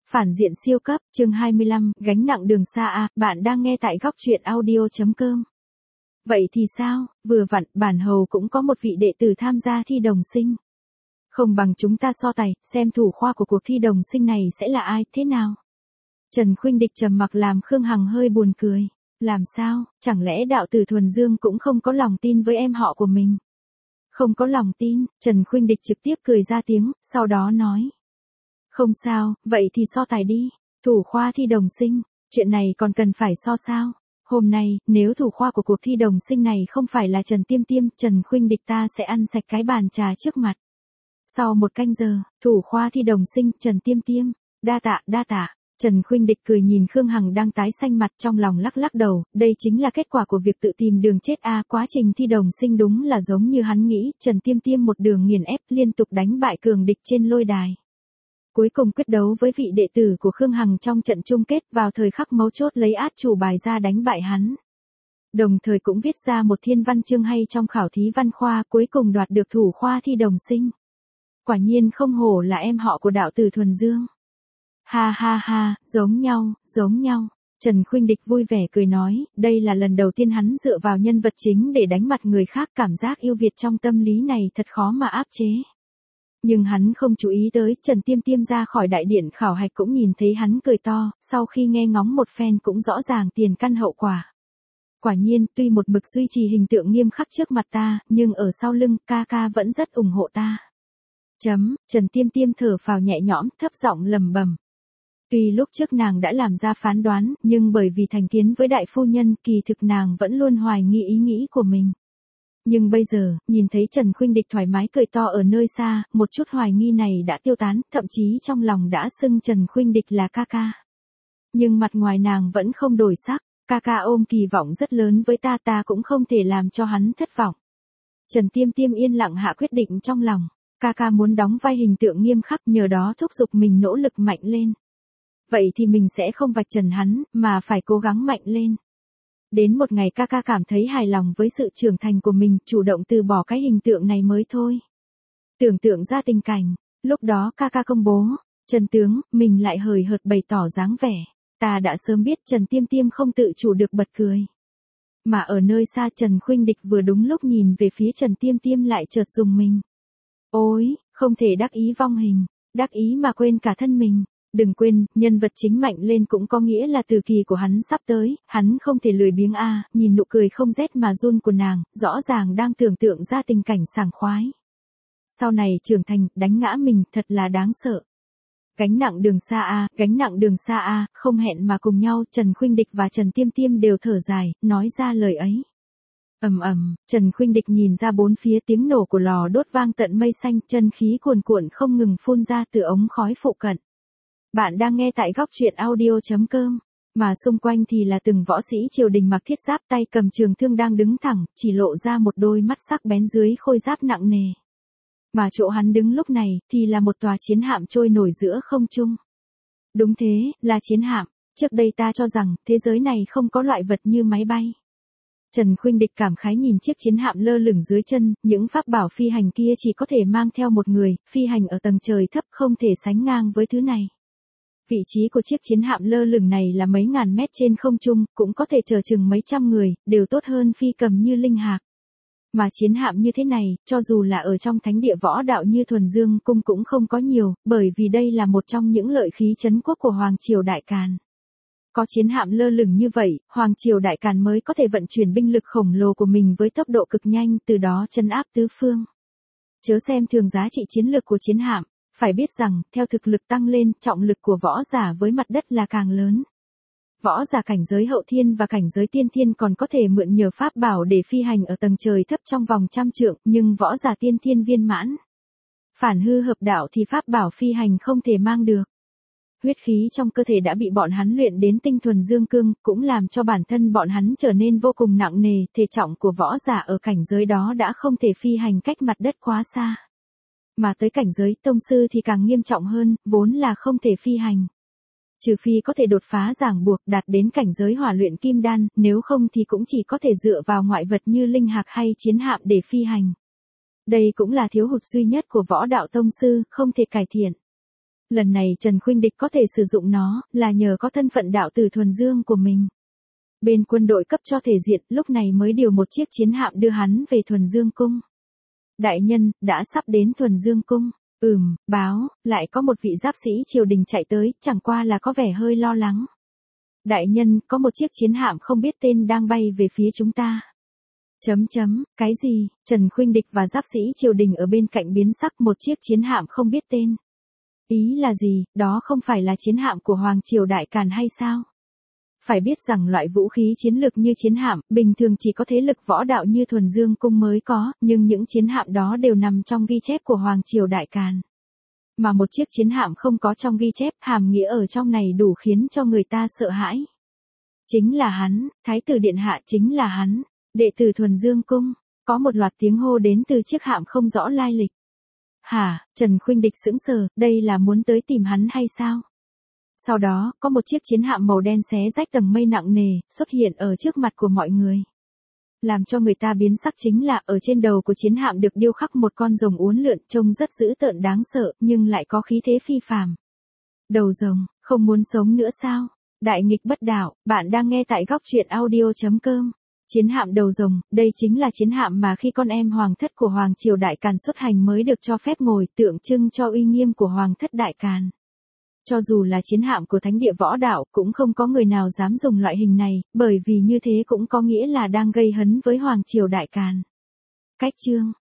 Phản diện siêu cấp, chương 25, gánh nặng đường xa a, bạn đang nghe tại góc truyện audio.com. Vậy thì sao, vừa vặn, bản hầu cũng có một vị đệ tử tham gia thi đồng sinh. Không bằng chúng ta so tài, xem thủ khoa của cuộc thi đồng sinh này sẽ là ai, thế nào? Trần Khuynh Địch trầm mặc làm Khương Hằng hơi buồn cười. Làm sao, chẳng lẽ đạo tử Thuần Dương cũng không có lòng tin với em họ của mình? Không có lòng tin, Trần Khuynh Địch trực tiếp cười ra tiếng, sau đó nói. Không sao, vậy thì so tài đi. Thủ khoa thi đồng sinh, chuyện này còn cần phải so sao? Hôm nay, nếu thủ khoa của cuộc thi đồng sinh này không phải là Trần Tiêm Tiêm, Trần Khuynh Địch ta sẽ ăn sạch cái bàn trà trước mặt. Sau một canh giờ, thủ khoa thi đồng sinh, Trần Tiêm Tiêm. Đa tạ. Trần Khuynh Địch cười nhìn Khương Hằng đang tái xanh mặt, trong lòng lắc lắc đầu, đây chính là kết quả của việc tự tìm đường chết a. Quá trình thi đồng sinh đúng là giống như hắn nghĩ, Trần Tiêm Tiêm một đường nghiền ép liên tục đánh bại cường địch trên lôi đài. Cuối cùng quyết đấu với vị đệ tử của Khương Hằng trong trận chung kết, vào thời khắc mấu chốt lấy át chủ bài ra đánh bại hắn. Đồng thời cũng viết ra một thiên văn chương hay trong khảo thí văn khoa, cuối cùng đoạt được thủ khoa thi đồng sinh. Quả nhiên không hổ là em họ của đạo tử Thuần Dương. Ha, giống nhau. Trần Khuynh Địch vui vẻ cười nói, đây là lần đầu tiên hắn dựa vào nhân vật chính để đánh mặt người khác, cảm giác yêu Việt trong tâm lý này thật khó mà áp chế. Nhưng hắn không chú ý tới, Trần Tiêm Tiêm ra khỏi đại điện khảo hạch cũng nhìn thấy hắn cười to, sau khi nghe ngóng một phen cũng rõ ràng tiền căn hậu quả. Quả nhiên, tuy một mực duy trì hình tượng nghiêm khắc trước mặt ta, nhưng ở sau lưng, ca vẫn rất ủng hộ ta. Trần Tiêm Tiêm thở phào nhẹ nhõm, thấp giọng lẩm bẩm. Tuy lúc trước nàng đã làm ra phán đoán, nhưng bởi vì thành kiến với đại phu nhân, kỳ thực nàng vẫn luôn hoài nghi ý nghĩ của mình. Nhưng bây giờ, nhìn thấy Trần Khuynh Địch thoải mái cười to ở nơi xa, một chút hoài nghi này đã tiêu tán, thậm chí trong lòng đã xưng Trần Khuynh Địch là ca. Nhưng mặt ngoài nàng vẫn không đổi sắc, ca ôm kỳ vọng rất lớn với ta cũng không thể làm cho hắn thất vọng. Trần Tiêm Tiêm yên lặng hạ quyết định trong lòng, ca muốn đóng vai hình tượng nghiêm khắc, nhờ đó thúc giục mình nỗ lực mạnh lên. Vậy thì mình sẽ không vạch trần hắn, mà phải cố gắng mạnh lên. Đến một ngày ca cảm thấy hài lòng với sự trưởng thành của mình, chủ động từ bỏ cái hình tượng này mới thôi. Tưởng tượng ra tình cảnh, lúc đó ca công bố, Trần tướng, mình lại hời hợt bày tỏ dáng vẻ. Ta đã sớm biết Trần Tiêm Tiêm không tự chủ được bật cười. Mà ở nơi xa Trần Khuynh Địch vừa đúng lúc nhìn về phía Trần Tiêm Tiêm lại chợt dùng mình. Ôi, không thể đắc ý vong hình, đắc ý mà quên cả thân mình. Đừng quên, nhân vật chính mạnh lên cũng có nghĩa là từ kỳ của hắn sắp tới, hắn không thể lười biếng a. Nhìn nụ cười không rét mà run của nàng, rõ ràng đang tưởng tượng ra tình cảnh sảng khoái. Sau này trưởng thành, đánh ngã mình, thật là đáng sợ. Gánh nặng đường xa a, không hẹn mà cùng nhau, Trần Khuynh Địch và Trần Tiêm Tiêm đều thở dài, nói ra lời ấy. Trần Khuynh Địch nhìn ra bốn phía, tiếng nổ của lò đốt vang tận mây xanh, chân khí cuồn cuộn không ngừng phun ra từ ống khói phụ cận. Bạn đang nghe tại góc truyện audio.com, mà xung quanh thì là từng võ sĩ triều đình mặc thiết giáp, tay cầm trường thương đang đứng thẳng, chỉ lộ ra một đôi mắt sắc bén dưới khôi giáp nặng nề. Mà chỗ hắn đứng lúc này, thì là một tòa chiến hạm trôi nổi giữa không trung. Đúng thế, là chiến hạm, trước đây ta cho rằng, thế giới này không có loại vật như máy bay. Trần Khuynh Địch cảm khái nhìn chiếc chiến hạm lơ lửng dưới chân, những pháp bảo phi hành kia chỉ có thể mang theo một người, phi hành ở tầng trời thấp không thể sánh ngang với thứ này. Vị trí của chiếc chiến hạm lơ lửng này là mấy ngàn mét trên không trung, cũng có thể chở chừng mấy trăm người, đều tốt hơn phi cầm như linh hạc. Mà chiến hạm như thế này, cho dù là ở trong thánh địa võ đạo như Thuần Dương cung cũng không có nhiều, bởi vì đây là một trong những lợi khí trấn quốc của Hoàng Triều Đại Càn. Có chiến hạm lơ lửng như vậy, Hoàng Triều Đại Càn mới có thể vận chuyển binh lực khổng lồ của mình với tốc độ cực nhanh, từ đó trấn áp tứ phương. Chớ xem thường giá trị chiến lược của chiến hạm. Phải biết rằng, theo thực lực tăng lên, trọng lực của võ giả với mặt đất là càng lớn. Võ giả cảnh giới hậu thiên và cảnh giới tiên thiên còn có thể mượn nhờ pháp bảo để phi hành ở tầng trời thấp trong vòng 100 trượng, nhưng võ giả tiên thiên viên mãn, phản hư hợp đạo thì pháp bảo phi hành không thể mang được. Huyết khí trong cơ thể đã bị bọn hắn luyện đến tinh thuần dương cương, cũng làm cho bản thân bọn hắn trở nên vô cùng nặng nề, thể trọng của võ giả ở cảnh giới đó đã không thể phi hành cách mặt đất quá xa. Mà tới cảnh giới tông sư thì càng nghiêm trọng hơn, vốn là không thể phi hành. Trừ phi có thể đột phá ràng buộc, đạt đến cảnh giới hỏa luyện kim đan, nếu không thì cũng chỉ có thể dựa vào ngoại vật như linh hạc hay chiến hạm để phi hành. Đây cũng là thiếu hụt duy nhất của võ đạo tông sư, không thể cải thiện. Lần này Trần Khuynh Địch có thể sử dụng nó, là nhờ có thân phận đạo tử thuần dương của mình. Bên quân đội cấp cho thể diện, lúc này mới điều một chiếc chiến hạm đưa hắn về thuần dương cung. Đại nhân, đã sắp đến thuần dương cung. Báo, lại có một vị giáp sĩ triều đình chạy tới, chẳng qua là có vẻ hơi lo lắng. Đại nhân, có một chiếc chiến hạm không biết tên đang bay về phía chúng ta. Cái gì? Trần Khuynh Địch và giáp sĩ triều đình ở bên cạnh biến sắc, một chiếc chiến hạm không biết tên. Ý là gì, đó không phải là chiến hạm của Hoàng Triều Đại Càn hay sao? Phải biết rằng loại vũ khí chiến lược như chiến hạm, bình thường chỉ có thế lực võ đạo như thuần dương cung mới có, nhưng những chiến hạm đó đều nằm trong ghi chép của Hoàng Triều Đại Càn. Mà một chiếc chiến hạm không có trong ghi chép, hàm nghĩa ở trong này đủ khiến cho người ta sợ hãi. Chính là hắn, Thái tử Điện Hạ chính là hắn, đệ tử thuần dương cung, có một loạt tiếng hô đến từ chiếc hạm không rõ lai lịch. Hả, Trần Khuynh Địch sững sờ, đây là muốn tới tìm hắn hay sao? Sau đó, có một chiếc chiến hạm màu đen xé rách tầng mây nặng nề, xuất hiện ở trước mặt của mọi người. Làm cho người ta biến sắc chính là ở trên đầu của chiến hạm được điêu khắc một con rồng uốn lượn trông rất dữ tợn đáng sợ, nhưng lại có khí thế phi phàm. Đầu rồng, không muốn sống nữa sao? Đại nghịch bất đạo, bạn đang nghe tại góc truyện audio.com. Chiến hạm đầu rồng, đây chính là chiến hạm mà khi con em hoàng thất của Hoàng Triều Đại Càn xuất hành mới được cho phép ngồi, tượng trưng cho uy nghiêm của Hoàng thất Đại Càn. Cho dù là chiến hạm của thánh địa võ đạo, cũng không có người nào dám dùng loại hình này, bởi vì như thế cũng có nghĩa là đang gây hấn với Hoàng Triều Đại Càn. Cách chương,